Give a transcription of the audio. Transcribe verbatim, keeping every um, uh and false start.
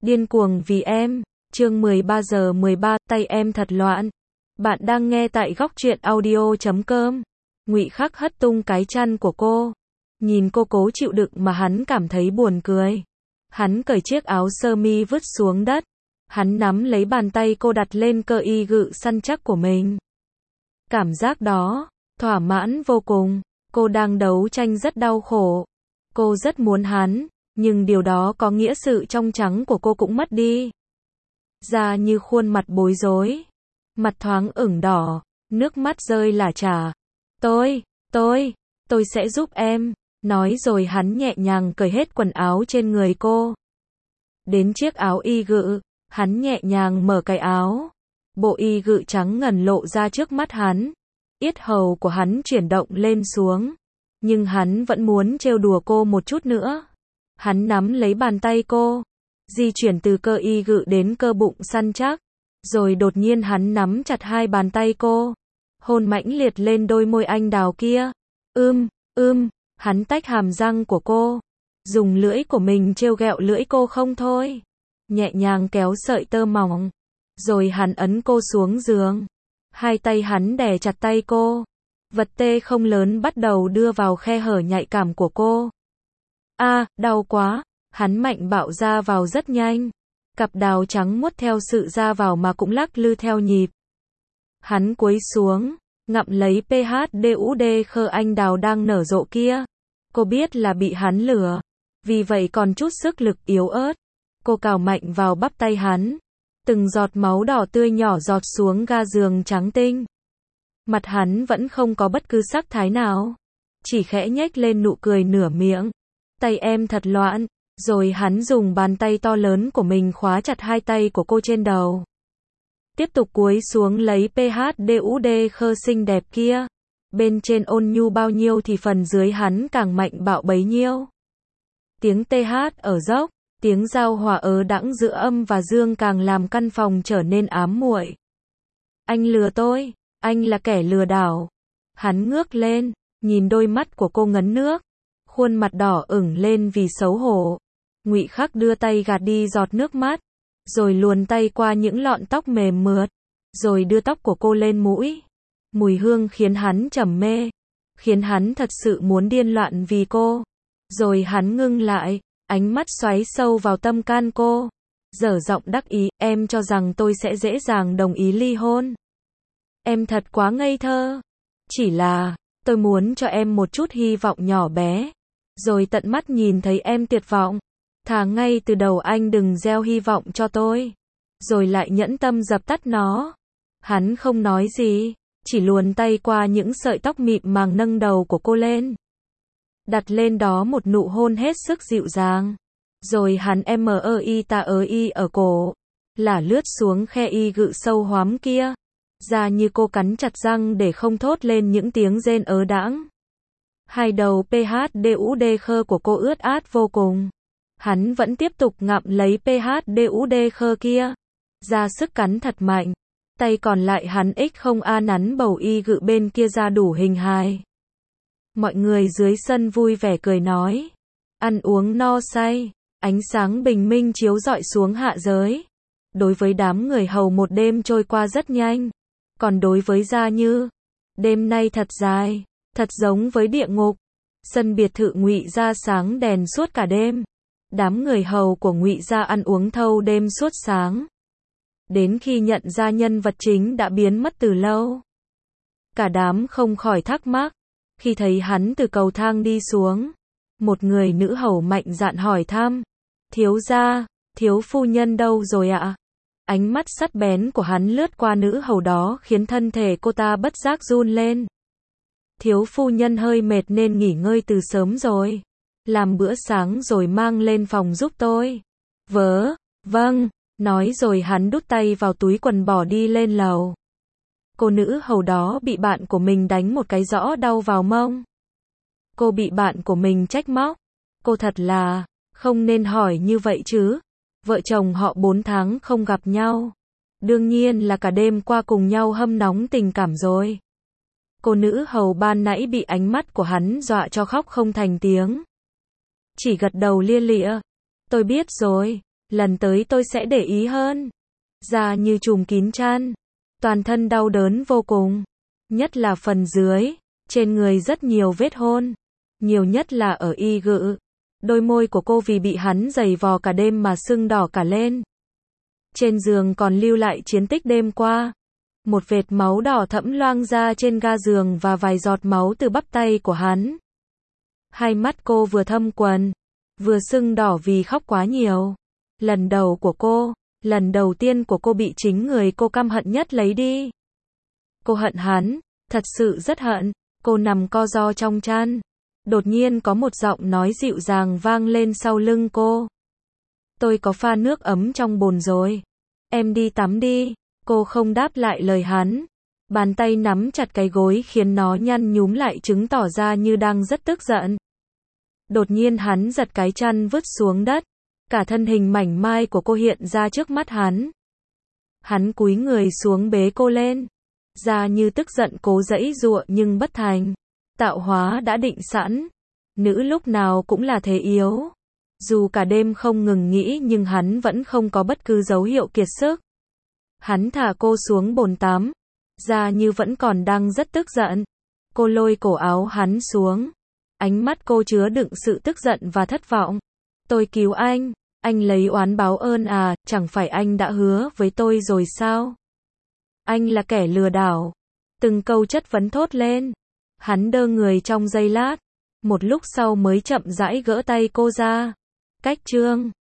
Điên cuồng vì em, chương mười ba giờ mười ba, tay em thật loạn. Bạn đang nghe tại góc truyện audio chấm com. Ngụy Khắc hất tung cái chăn của cô. Nhìn cô cố chịu đựng mà hắn cảm thấy buồn cười. Hắn cởi chiếc áo sơ mi vứt xuống đất. Hắn nắm lấy bàn tay cô đặt lên cơ y gự săn chắc của mình. Cảm giác đó, thỏa mãn vô cùng. Cô đang đấu tranh rất đau khổ. Cô rất muốn hắn, nhưng điều đó có nghĩa sự trong trắng của cô cũng mất đi. Da như khuôn mặt bối rối. Mặt thoáng ửng đỏ, nước mắt rơi lả chả. Tôi, tôi, tôi sẽ giúp em. Nói rồi hắn nhẹ nhàng cởi hết quần áo trên người cô. Đến chiếc áo y gự, hắn nhẹ nhàng mở cái áo. Bộ y gự trắng ngần lộ ra trước mắt hắn. Yết hầu của hắn chuyển động lên xuống. Nhưng hắn vẫn muốn trêu đùa cô một chút nữa. Hắn nắm lấy bàn tay cô, di chuyển từ cơ y gự đến cơ bụng săn chắc. Rồi đột nhiên hắn nắm chặt hai bàn tay cô, hôn mãnh liệt lên đôi môi anh đào kia. Ưm, ưm, hắn tách hàm răng của cô, dùng lưỡi của mình trêu ghẹo lưỡi cô không thôi. Nhẹ nhàng kéo sợi tơ mỏng, rồi hắn ấn cô xuống giường. Hai tay hắn đè chặt tay cô. Vật tê không lớn bắt đầu đưa vào khe hở nhạy cảm của cô. A, à, đau quá. Hắn mạnh bạo ra vào rất nhanh. Cặp đào trắng muốt theo sự ra vào mà cũng lắc lư theo nhịp. Hắn cúi xuống, ngậm lấy pê hát đê u đê khơ anh đào đang nở rộ kia. Cô biết là bị hắn lừa, vì vậy còn chút sức lực yếu ớt. Cô cào mạnh vào bắp tay hắn. Từng giọt máu đỏ tươi nhỏ giọt xuống ga giường trắng tinh. Mặt hắn vẫn không có bất cứ sắc thái nào, chỉ khẽ nhếch lên nụ cười nửa miệng. Tay em thật loạn. Rồi hắn dùng bàn tay to lớn của mình khóa chặt hai tay của cô trên đầu. Tiếp tục cúi xuống lấy pê hát đê u đê khơ xinh đẹp kia. Bên trên ôn nhu bao nhiêu thì phần dưới hắn càng mạnh bạo bấy nhiêu. Tiếng tê hát ở dốc, tiếng giao hòa ớ đãng giữa âm và dương càng làm căn phòng trở nên ám muội. Anh lừa tôi, anh là kẻ lừa đảo. Hắn ngước lên, nhìn đôi mắt của cô ngấn nước. Khuôn mặt đỏ ửng lên vì xấu hổ. Ngụy Khắc đưa tay gạt đi giọt nước mắt, rồi luồn tay qua những lọn tóc mềm mượt, rồi đưa tóc của cô lên mũi. Mùi hương khiến hắn trầm mê, khiến hắn thật sự muốn điên loạn vì cô. Rồi hắn ngưng lại, ánh mắt xoáy sâu vào tâm can cô, dở giọng đắc ý, em cho rằng tôi sẽ dễ dàng đồng ý ly hôn. Em thật quá ngây thơ. Chỉ là, tôi muốn cho em một chút hy vọng nhỏ bé, rồi tận mắt nhìn thấy em tuyệt vọng. Thà ngay từ đầu anh đừng gieo hy vọng cho tôi, rồi lại nhẫn tâm dập tắt nó. Hắn không nói gì, chỉ luồn tay qua những sợi tóc mịn màng nâng đầu của cô lên. Đặt lên đó một nụ hôn hết sức dịu dàng. Rồi hắn mơ y ta ơ y ở cổ, lả lướt xuống khe y gự sâu hoắm kia. Da như cô cắn chặt răng để không thốt lên những tiếng rên ớ đãng. Hai đầu pê hát đê u đê khơ của cô ướt át vô cùng. Hắn vẫn tiếp tục ngậm lấy pê hát đê u đê khơ kia, ra sức cắn thật mạnh. Tay còn lại hắn ích không a nắn bầu y gự bên kia ra đủ hình hài. Mọi người dưới sân vui vẻ cười nói. Ăn uống no say, ánh sáng bình minh chiếu rọi xuống hạ giới. Đối với đám người hầu một đêm trôi qua rất nhanh. Còn đối với Gia Như, đêm nay thật dài, thật giống với địa ngục. Sân biệt thự Ngụy Gia sáng đèn suốt cả đêm. Đám người hầu của Ngụy Gia ăn uống thâu đêm suốt sáng. Đến khi nhận ra nhân vật chính đã biến mất từ lâu. Cả đám không khỏi thắc mắc. Khi thấy hắn từ cầu thang đi xuống, một người nữ hầu mạnh dạn hỏi thăm. Thiếu gia, thiếu phu nhân đâu rồi ạ? Ánh mắt sắc bén của hắn lướt qua nữ hầu đó khiến thân thể cô ta bất giác run lên. Thiếu phu nhân hơi mệt nên nghỉ ngơi từ sớm rồi. Làm bữa sáng rồi mang lên phòng giúp tôi. Vớ, vâng, nói rồi hắn đút tay vào túi quần bỏ đi lên lầu. Cô nữ hầu đó bị bạn của mình đánh một cái rõ đau vào mông. Cô bị bạn của mình trách móc. Cô thật là, không nên hỏi như vậy chứ. Vợ chồng họ bốn tháng không gặp nhau. Đương nhiên là cả đêm qua cùng nhau hâm nóng tình cảm rồi. Cô nữ hầu ban nãy bị ánh mắt của hắn dọa cho khóc không thành tiếng. Chỉ gật đầu lia lịa. Tôi biết rồi, lần tới tôi sẽ để ý hơn. Da như trùm kín chăn, toàn thân đau đớn vô cùng, nhất là phần dưới, trên người rất nhiều vết hôn, nhiều nhất là ở y gự. Đôi môi của cô vì bị hắn giày vò cả đêm mà sưng đỏ cả lên. Trên giường còn lưu lại chiến tích đêm qua. Một vệt máu đỏ thẫm loang ra trên ga giường và vài giọt máu từ bắp tay của hắn. Hai mắt cô vừa thâm quầng, vừa sưng đỏ vì khóc quá nhiều. Lần đầu của cô, lần đầu tiên của cô bị chính người cô căm hận nhất lấy đi. Cô hận hắn, thật sự rất hận. Cô nằm co ro trong chăn. Đột nhiên có một giọng nói dịu dàng vang lên sau lưng cô. Tôi có pha nước ấm trong bồn rồi. Em đi tắm đi. Cô không đáp lại lời hắn. Bàn tay nắm chặt cái gối khiến nó nhăn nhúm lại chứng tỏ ra như đang rất tức giận. Đột nhiên hắn giật cái chăn vứt xuống đất. Cả thân hình mảnh mai của cô hiện ra trước mắt hắn. Hắn cúi người xuống bế cô lên. Da như tức giận cố giãy giụa nhưng bất thành. Tạo hóa đã định sẵn. Nữ lúc nào cũng là thế yếu. Dù cả đêm không ngừng nghĩ nhưng hắn vẫn không có bất cứ dấu hiệu kiệt sức. Hắn thả cô xuống bồn tắm. Da như vẫn còn đang rất tức giận. Cô lôi cổ áo hắn xuống. Ánh mắt cô chứa đựng sự tức giận và thất vọng. Tôi cứu anh. Anh lấy oán báo ơn à, chẳng phải anh đã hứa với tôi rồi sao? Anh là kẻ lừa đảo. Từng câu chất vấn thốt lên. Hắn đơ người trong giây lát. Một lúc sau mới chậm rãi gỡ tay cô ra. Cách chương